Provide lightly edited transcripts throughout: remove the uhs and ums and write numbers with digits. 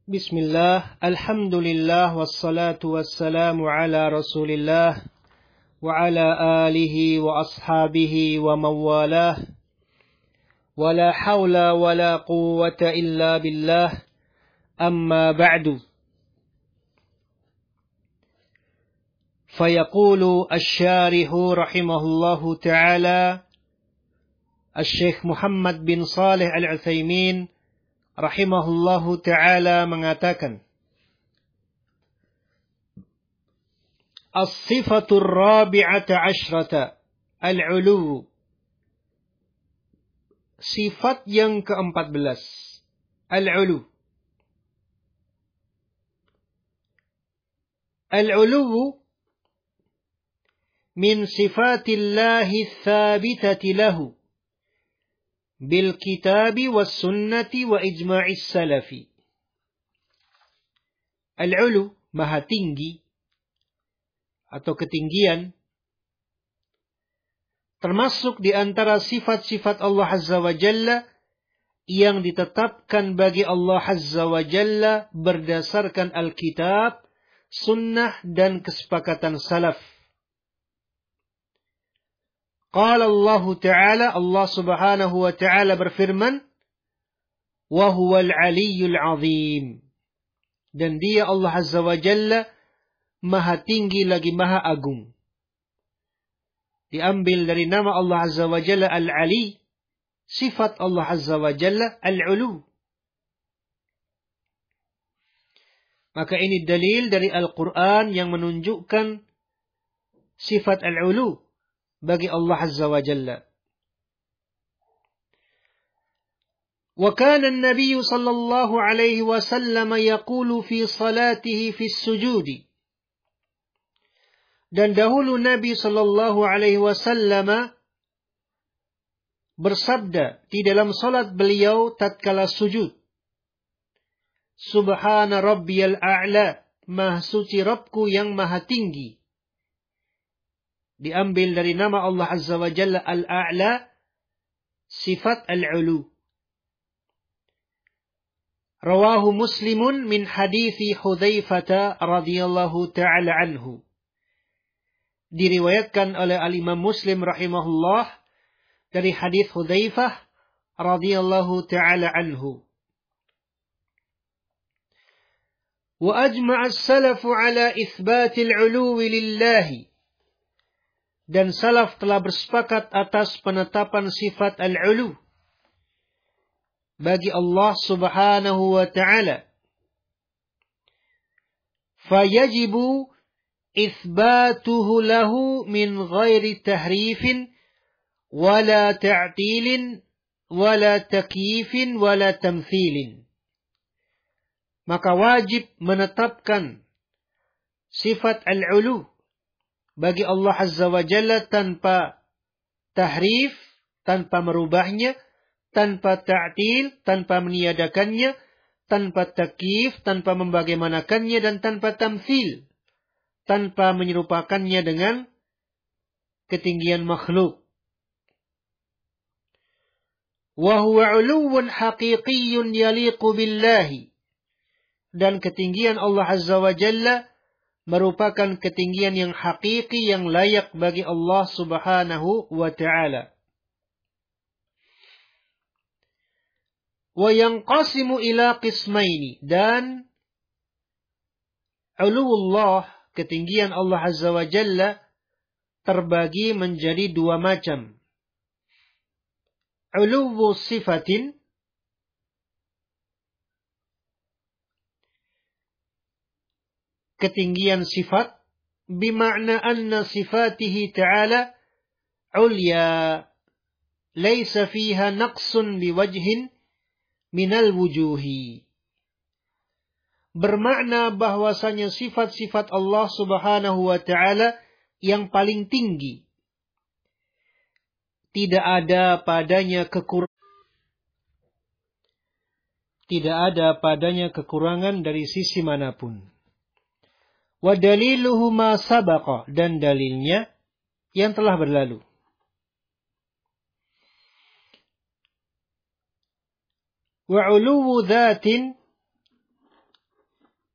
Bismillah, alhamdulillah, wassalatu wassalamu ala rasulillah, wa ala alihi wa ashabihi wa mawalah, wa la hawla wa la quwwata illa billah, amma ba'du. Fayaqulu asy-syarihu rahimahullahu ta'ala, Asy-Syaikh Muhammad bin Shalih Al-Utsaimin rahimahullahu ta'ala mengatakan, As-sifatur rabi'ata asyrata al-'ulu. Sifat yang ke-14, al-'ulu. Al-'ulu min sifatillahi tsabitati lahu bil kitabi was sunnati wa ijma'is salafi. Al-'ulu, maha tinggi atau ketinggian, termasuk di antara sifat-sifat Allah Azza wa Jalla yang ditetapkan bagi Allah Azza wa Jalla berdasarkan Alkitab, Sunnah, dan kesepakatan salaf. Qala Allah Ta'ala, Allah Subhanahu wa Ta'ala berfirman, wa huwal 'aliyyul 'azim. Dan dia Allah Azza wa Jalla maha tinggi lagi maha agung. Diambil dari nama Allah Azza wa Jalla Al-'Ali, sifat Allah Azza wa Jalla Al-'ulu. Maka ini dalil dari Al-Quran yang menunjukkan sifat Al-'ulu bagi Allah Azza wa Jalla. Wa kana an-nabiy sallallahu alaihi wasallam yaqulu fi salatihi fi as-sujudi. Dan dahulu Nabi sallallahu alaihi wasallam bersabda di dalam salat beliau tatkala sujud, Subhana rabbiyal a'la, maha suci Rabbku yang maha tinggi. Diambil dari nama Allah Azza wa Jalla Al-A'la, sifat Al-'ulu. Rawahu Muslimun min hadithi Hudzaifah radhiyallahu ta'ala anhu. Diriwayatkan oleh Al-Imam Muslim rahimahullah dari hadis Hudzaifah radhiyallahu ta'ala anhu. Wa ajma'a as-salafu ala itsbatil 'uluwi lillahi. Dan salaf telah bersepakat atas penetapan sifat al-'ulu bagi Allah Subhanahu wa ta'ala. Fayajibu itsbatuhu lahu min ghairi tahrifin wala ta'tilin wala takyifin wala tamthilin. Maka wajib menetapkan sifat al-'ulu bagi Allah Azza wa Jalla tanpa tahrif, tanpa merubahnya, tanpa ta'til, tanpa meniadakannya, tanpa takyif, tanpa membagaimanakannya, dan tanpa tamthil, tanpa menyerupakannya dengan ketinggian makhluk. Wa huwa 'uluwwun haqiqiyyun yaliqu billahi. Dan ketinggian Allah Azza wa Jalla merupakan ketinggian yang hakiki yang layak bagi Allah Subhanahu wa ta'ala. Wa yanqasimu ila qismaini. Dan 'uluwullah, ketinggian Allah Azza wa Jalla, terbagi menjadi dua macam. 'Uluwu sifatin, ketinggian sifat, bima'na anna sifatihi ta'ala ulya, laysa fiha naqsun biwajhin minal wujuhi. Bermakna bahwasanya sifat-sifat Allah Subhanahu wa ta'ala yang paling tinggi, tidak ada padanya kekurangan dari sisi manapun. Wa daliluhu ma sabaqa, dan dalilnya yang telah berlalu. Wa 'uluwu dzatin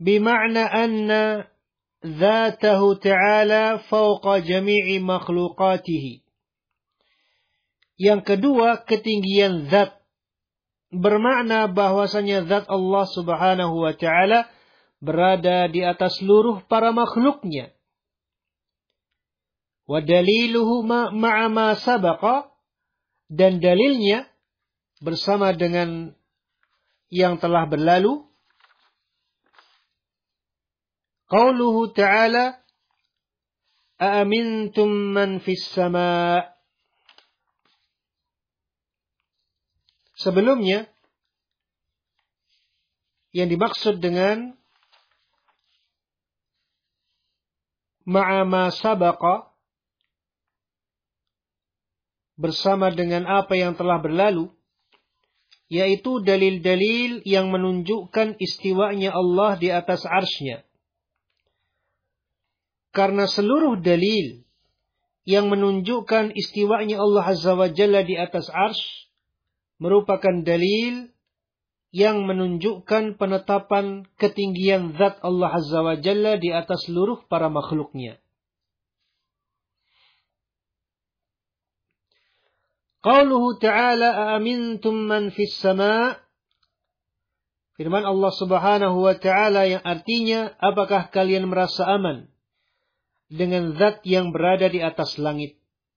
bima'na anna dzatahu ta'ala fawqa jami'i makhluqatihi. Yang kedua, ketinggian zat bermakna bahwasanya zat Allah Subhanahu wa taala berada di atas seluruh para makhluknya. Wa daliluhu ma'a ma sabaqa, dan dalilnya bersama dengan yang telah berlalu. Qauluhu ta'ala, a'amintum man fis sama'. Sebelumnya, yang dimaksud dengan ma'a ma sabaqa, bersama dengan apa yang telah berlalu, yaitu dalil-dalil yang menunjukkan istiwanya Allah di atas arsy-Nya. Karena seluruh dalil yang menunjukkan istiwanya Allah Azza wa Jalla di atas arsy merupakan dalil yang menunjukkan penetapan ketinggian zat Allah Azza wa Jalla di atas seluruh para makhluknya. Qauluhu ta'ala a'amintum man fis sama'. Firman Allah Subhanahu wa ta'ala yang artinya, apakah kalian merasa aman dengan zat yang berada di atas langit?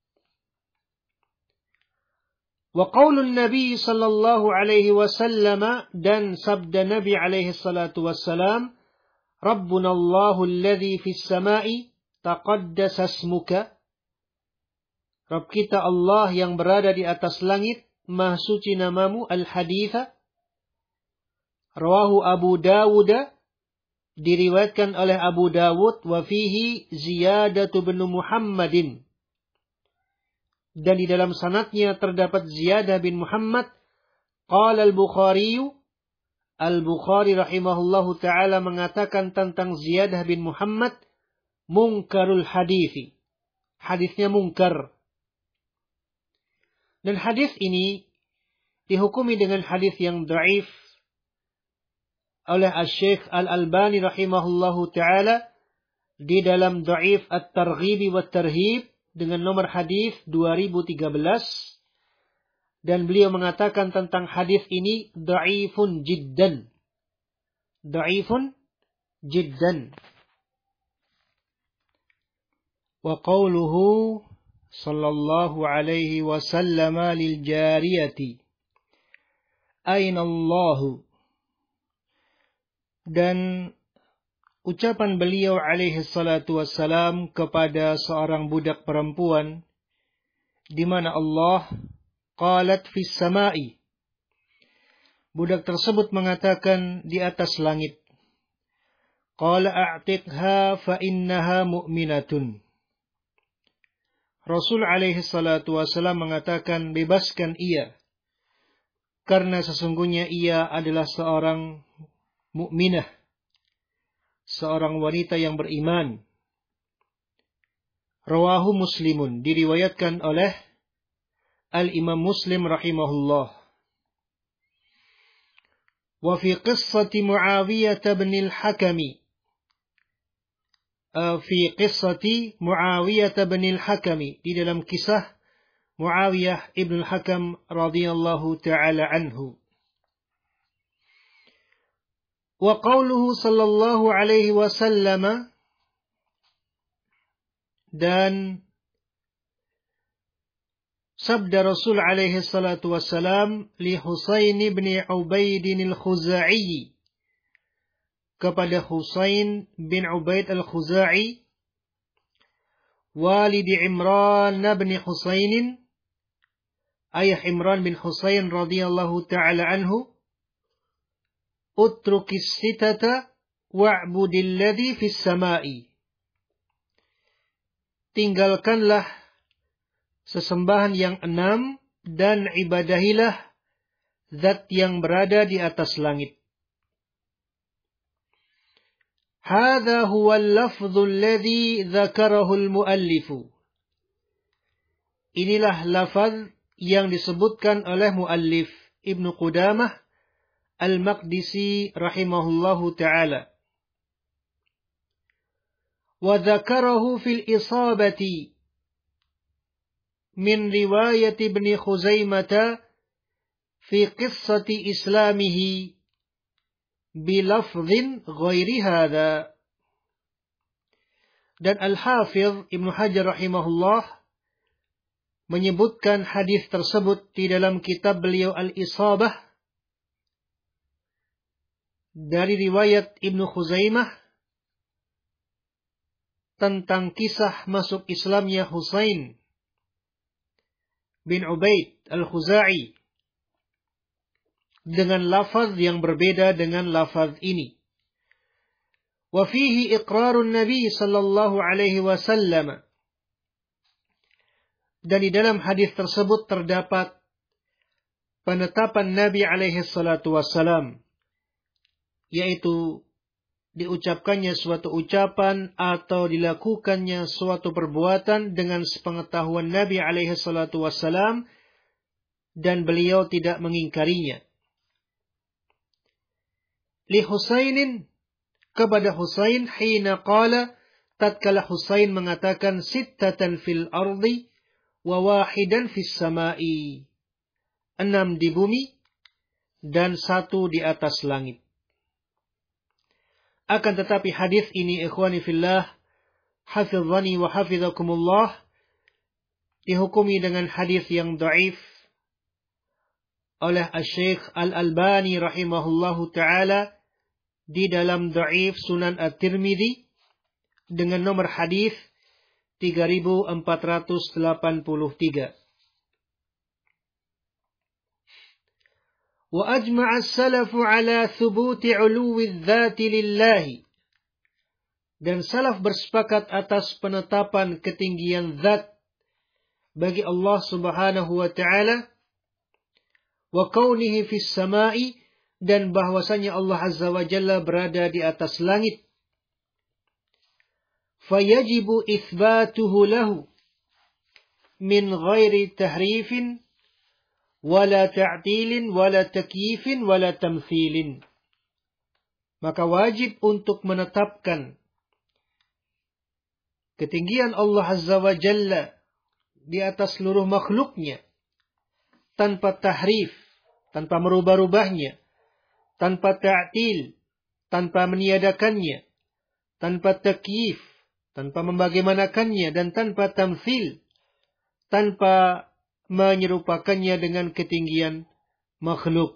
Wa qaulun Nabi sallallahu alaihi wasallam, dan sabda Nabi alaihi salatu wassalam, Rabbuna Allahu alladhi fis sama'i taqaddasa ismuka. Rabb kita Allah yang berada di atas langit, maha suci namamu. Al-haditha rawahu Abu Dawud, diriwayatkan oleh Abu Dawud, wa fihi ziyadatu bin Muhammadin, dan di dalam sanadnya terdapat Ziyadah bin Muhammad. Qala al-Bukhari, Al-Bukhari rahimahullahu ta'ala mengatakan tentang Ziyadah bin Muhammad, munkarul hadithi, hadisnya munkar. Dan hadis ini dihukumi dengan hadis yang dhaif oleh Asy-Syaikh Al-Albani rahimahullahu ta'ala di dalam Dhaif At-Targhib wa Tarhib dengan nomor hadis 2013, dan beliau mengatakan tentang hadis ini dhaifun jiddan. Dhaifun jiddan. Wa qauluhu sallallahu alaihi wasallam lil jariyati aina Allahu, dan ucapan beliau alaihi salatu wassalam kepada seorang budak perempuan, di mana Allah, qalat fis sama'i, budak tersebut mengatakan di atas langit. Qala a'tiqha fa innaha mu'minatun. Rasul alaihi salatu wassalam mengatakan, bebaskan ia, karena sesungguhnya ia adalah seorang mukminah, seorang wanita yang beriman. Rawahu Muslimun, diriwayatkan oleh Al-Imam Muslim rahimahullah. Wa fi qissati Muawiyah bin al-Hakami, fi qissati Muawiyah bin al-Hakami, di dalam kisah Muawiyah ibn al-Hakam radhiyallahu ta'ala anhu. Wa qauluhu sallallahu alaihi wasallam, dan sabda Rasul alaihi salatu wassalam li Husain bin Ubaid al-Khuzai, kepada Husain bin Ubaid al-Khuzai, walid Imran bin Husain, ayah Imran bin Husain radhiyallahu ta'ala anhu, utrukis sitata wa'budilladzi fis sama'i. Tinggalkanlah sesembahan yang 6 dan ibadahilah zat yang berada di atas langit. Hadza huwa al-lafdhu alladhi dzakarahu al-muallifu. Inilah lafaz yang disebutkan oleh muallif Ibnu Qudamah Al-Maqdisi rahimahullahu ta'ala. wa dzakarahu fil isabati min riwayat Ibnu Khuzaimah fi qissati islamihi bilafdhin ghairi hadha. Dan Al-Hafidh Ibnu Hajar rahimahullah menyebutkan hadis tersebut di dalam kitab beliau Al-Isabah dari riwayat Ibnu Khuzaimah tentang kisah masuk Islamnya Husain bin Ubaid Al-Khuzai dengan lafaz yang berbeda dengan lafaz ini. Wa fihi iqrarun Nabi sallallahu alaihi wasallam. Dan di dalam hadis tersebut terdapat penetapan Nabi alaihi salatu wassalam, yaitu diucapkannya suatu ucapan atau dilakukannya suatu perbuatan dengan sepengetahuan Nabi alaihi salatu wassalam dan beliau tidak mengingkarinya. Li Husainin, kepada Husain, hina qala, tatkala Husain mengatakan sittatan fil ardi wa wahidan fis samai, 6 di bumi dan 1 di atas langit. Akan tetapi hadis ini, ikhwani fillah, hafizani wa hafizakumullah, dihukumi dengan hadis yang dhaif oleh Asy-Syaikh Al-Albani rahimahullahu taala di dalam Dhaif Sunan At-Tirmidzi dengan nomor hadis 3483. Wa ajma'a as-salafu ala thubuti 'uluwi adh-dhati lillahi. Dan salaf bersepakat atas penetapan ketinggian zat bagi Allah Subhanahu wa taala, wa kaunihi fis sama'i, dan bahwasanya Allah Azza wa Jalla berada di atas langit. Fayajibu itsbatuhu lahu min ghairi tahrifin wala ta'tilin wala takyifin wala tamthilin. Maka wajib untuk menetapkan ketinggian Allah Azza wa Jalla di atas seluruh makhluknya tanpa tahrif, tanpa merubah-rubahnya, tanpa ta'til, tanpa meniadakannya, tanpa takyif, tanpa membagaimanakannya, dan tanpa tamthil, tanpa menyerupakannya dengan ketinggian makhluk.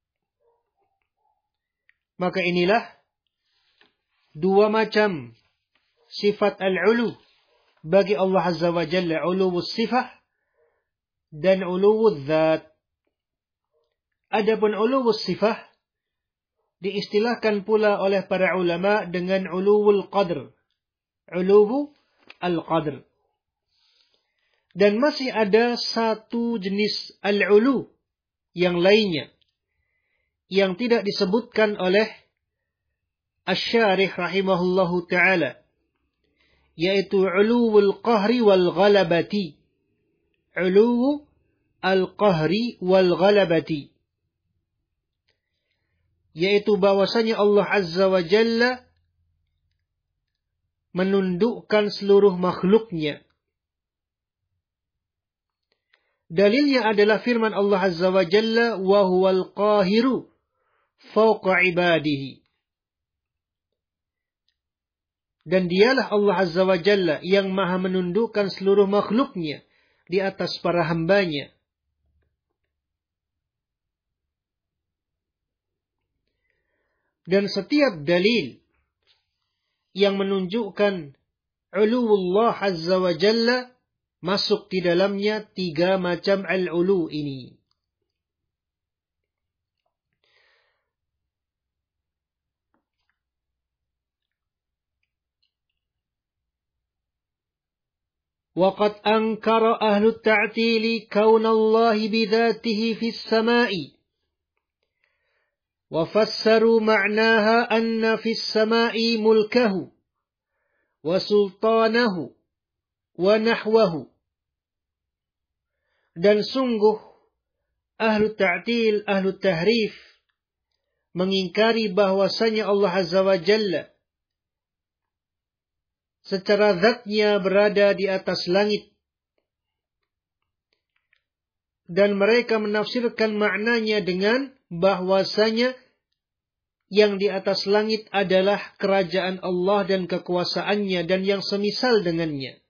Maka inilah 2 macam sifat al-ulu bagi Allah Azza wa Jalla, uluwus sifah dan uluwuz zat. Adapun uluwus sifah diistilahkan pula oleh para ulama dengan uluwul qadr, uluwu al-qadr. Dan masih ada satu jenis al-ulu yang lainnya yang tidak disebutkan oleh Asy-Syarih rahimahullahu ta'ala, yaitu uluwul qahri wal ghalabati. Uluwu al-qahri wal ghalabati, yaitu bahwasanya Allah Azza wa Jalla menundukkan seluruh makhluknya. Dalilnya adalah firman Allah Azza wa Jalla, wa huwal qahiru fawqa ibadihi. Dan dialah Allah Azza wa Jalla yang maha menundukkan seluruh makhluknya di atas para hambanya. Dan setiap dalil yang menunjukkan uluwullah Azza wa Jalla masuk di dalamnya 3 macam al-ulu ini. وقد أنكر أهل التعتيل كون الله بذاته في السماء وفسروا معناها أن في السماء ملكه وسلطانه ونحوه. Dan sungguh ahlu ta'til, ahlu tahrif mengingkari bahwasanya Allah Azza wa Jalla secara zatnya berada di atas langit. Dan mereka menafsirkan maknanya dengan bahwasanya yang di atas langit adalah kerajaan Allah dan kekuasaannya dan yang semisal dengannya.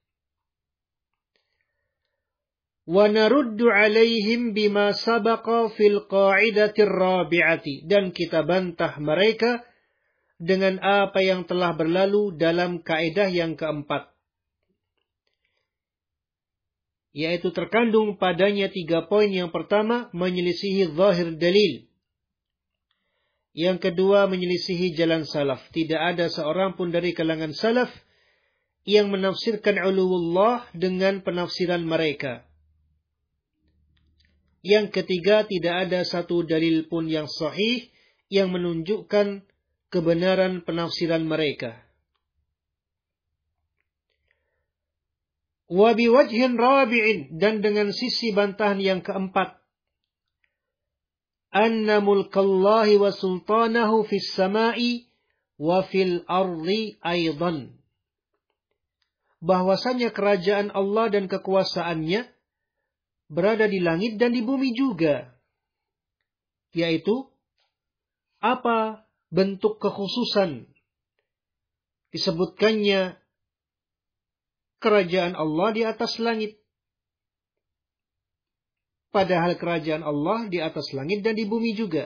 Wa naruddu alaihim bima sabaqa fil qa'idatir rabi'ati. Dan kita bantah mereka dengan apa yang telah berlalu dalam kaidah yang keempat. Yaitu terkandung padanya 3 poin. Yang pertama, menyelisihi zahir dalil. Yang kedua, menyelisihi jalan salaf. Tidak ada seorang pun dari kalangan salaf yang menafsirkan uluwullah dengan penafsiran mereka. Yang ketiga, tidak ada satu dalil pun yang sahih yang menunjukkan kebenaran penafsiran mereka. Wa biwajhin rabi'in, dan dengan sisi bantahan yang keempat. Anna mulkallahi wa sultanahu fis sama'i wa fil ardi aidan. Bahwasanya kerajaan Allah dan kekuasaannya berada di langit dan di bumi juga. Yaitu, apa bentuk kekhususan disebutkannya kerajaan Allah di atas langit. Padahal kerajaan Allah di atas langit dan di bumi juga.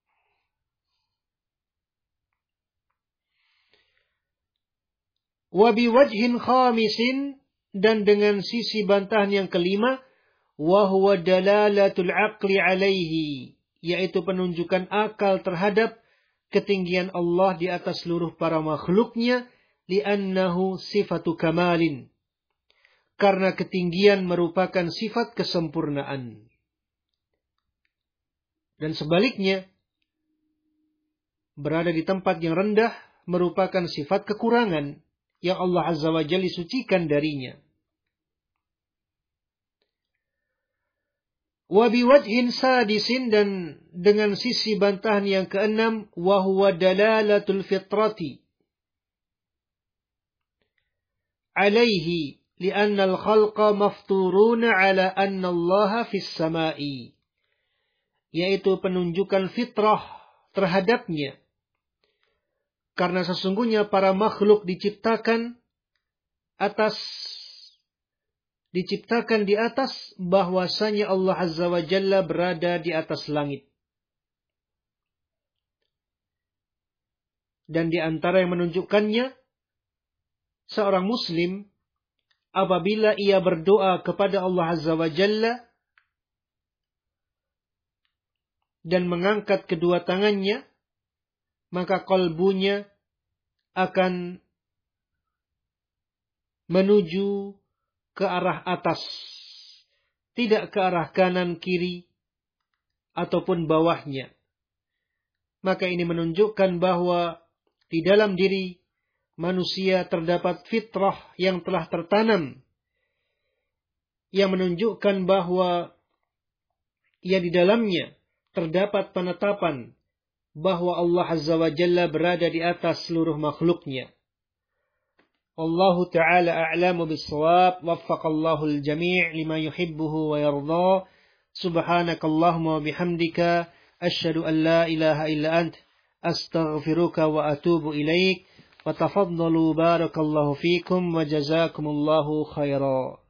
Wa biwajhin khamisin, dan dengan sisi bantahan yang kelima, wa huwa dalalatul aqli alaihi, yaitu penunjukan akal terhadap ketinggian Allah di atas seluruh para makhluknya, li'annahu sifatu kamalin. Karena ketinggian merupakan sifat kesempurnaan. Dan sebaliknya, berada di tempat yang rendah merupakan sifat kekurangan yang Allah Azza wa Jalla sucikan darinya. Wa biwajhin sadisin, dan dengan sisi bantahan yang keenam, wa huwa dalalatul fitrati alaihi li'anna al-khalqa mafturuna ala anna Allah fis sama'i, yaitu penunjukan fitrah terhadapnya. Karena sesungguhnya para makhluk diciptakan di atas bahwasanya Allah Azza wa Jalla berada di atas langit. Dan di antara yang menunjukkannya, seorang muslim apabila ia berdoa kepada Allah Azza wa Jalla dan mengangkat kedua tangannya, maka kalbunya akan menuju ke arah atas, tidak ke arah kanan, kiri, ataupun bawahnya. Maka ini menunjukkan bahwa di dalam diri manusia terdapat fitrah yang telah tertanam, yang menunjukkan bahwa di dalamnya terdapat penetapan bahwa Allah Azza wa Jalla berada di atas seluruh makhluknya. Wallahu ta'ala a'lamu bis-shawab. Waffaqallahu al-jami' lima yuhibbuhu wa yarda. Subhanakallahumma wa bihamdika asyhadu an la ilaha illa ant astaghfiruka wa atubu ilaik. Wa tafaddalu barakallahu fikum wa jazakumullahu khairan.